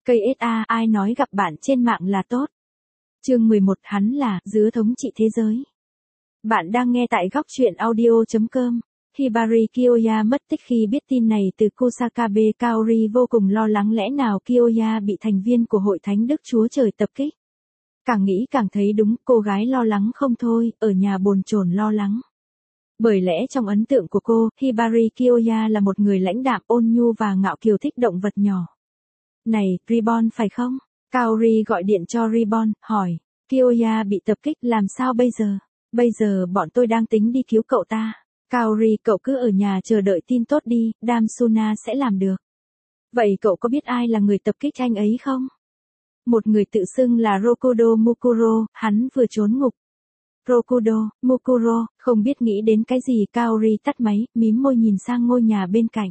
KSA, ai nói gặp bạn trên mạng là tốt. Chương 11, hắn là dứa thống trị thế giới. Bạn đang nghe tại góc truyện audio.com. Hibari Kyoya mất tích. Khi biết tin này từ Kusakabe, Kaori vô cùng lo lắng, lẽ nào Kyoya bị thành viên của hội thánh Đức Chúa Trời tập kích. Càng nghĩ càng thấy đúng, cô gái lo lắng không thôi, ở nhà bồn chồn lo lắng. Bởi lẽ trong ấn tượng của cô, Hibari Kyoya là một người lãnh đạm, ôn nhu và ngạo kiều, thích động vật nhỏ. Này, Ribbon phải không? Kaori gọi điện cho Ribbon, hỏi. Kyoya bị tập kích, làm sao bây giờ? Bây giờ bọn tôi đang tính đi cứu cậu ta. Kaori, cậu cứ ở nhà chờ đợi tin tốt đi, Damsuna sẽ làm được. Vậy cậu có biết ai là người tập kích anh ấy không? Một người tự xưng là Rokudo Mukuro, hắn vừa trốn ngục. Rokudo Mukuro, không biết nghĩ đến cái gì, Kaori tắt máy, mím môi nhìn sang ngôi nhà bên cạnh.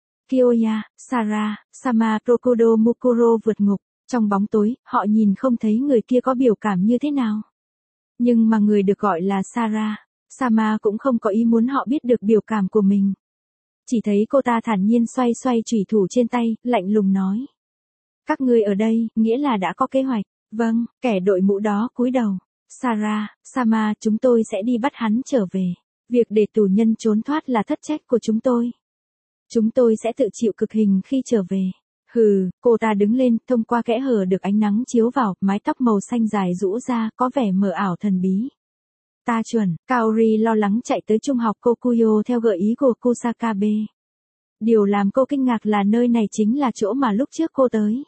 Kyoya, Sara, Sama, Rokudo Mukuro vượt ngục. Trong bóng tối, họ nhìn không thấy người kia có biểu cảm như thế nào. Nhưng mà người được gọi là Sara, Sama cũng không có ý muốn họ biết được biểu cảm của mình. Chỉ thấy cô ta thản nhiên xoay xoay chủy thủ trên tay, lạnh lùng nói. Các ngươi ở đây, nghĩa là đã có kế hoạch. Vâng, kẻ đội mũ đó cúi đầu. Sara, Sama, chúng tôi sẽ đi bắt hắn trở về. Việc để tù nhân trốn thoát là thất trách của chúng tôi. Chúng tôi sẽ tự chịu cực hình khi trở về. Hừ, cô ta đứng lên, thông qua kẽ hở được ánh nắng chiếu vào, mái tóc màu xanh dài rũ ra, có vẻ mờ ảo thần bí. Ta chuẩn, Kaori lo lắng chạy tới trung học Kokuyo theo gợi ý của Kusakabe. Điều làm cô kinh ngạc là nơi này chính là chỗ mà lúc trước cô tới.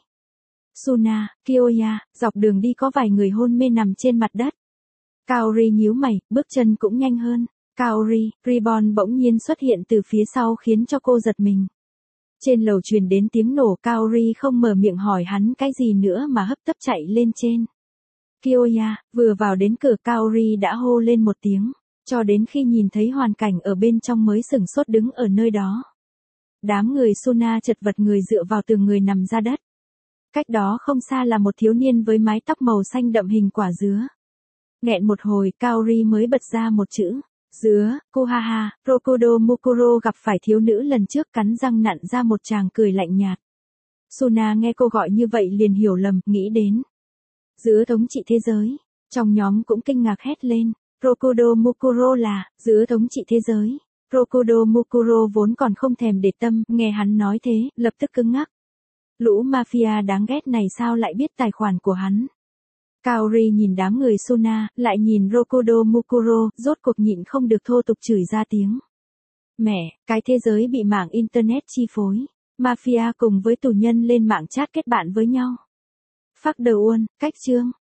Suna, Kyoya, dọc đường đi có vài người hôn mê nằm trên mặt đất. Kaori nhíu mày, bước chân cũng nhanh hơn. Kaori, Ribbon bỗng nhiên xuất hiện từ phía sau khiến cho cô giật mình. Trên lầu truyền đến tiếng nổ, Kaori không mở miệng hỏi hắn cái gì nữa mà hấp tấp chạy lên trên. Kyoya, vừa vào đến cửa, Kaori đã hô lên một tiếng, cho đến khi nhìn thấy hoàn cảnh ở bên trong mới sửng sốt đứng ở nơi đó. Đám người Suna chật vật, người dựa vào tường, người nằm ra đất. Cách đó không xa là một thiếu niên với mái tóc màu xanh đậm hình quả dứa. Nghẹn một hồi, Kaori mới bật ra một chữ. Dứa, Kuhaha, Rokudo Mukuro gặp phải thiếu nữ lần trước, cắn răng nặn ra một tràng cười lạnh nhạt. Suna nghe cô gọi như vậy liền hiểu lầm, nghĩ đến dứa thống trị thế giới. Trong nhóm cũng kinh ngạc hét lên, Rokudo Mukuro là dứa thống trị thế giới. Rokudo Mukuro vốn còn không thèm để tâm, nghe hắn nói thế, lập tức cứng ngắc. Lũ mafia đáng ghét này sao lại biết tài khoản của hắn? Kaori nhìn đám người Suna, lại nhìn Rokudo Mukuro, rốt cuộc nhịn không được thô tục chửi ra tiếng. Mẹ, cái thế giới bị mạng Internet chi phối. Mafia cùng với tù nhân lên mạng chat kết bạn với nhau. Fuck the one, cách chương.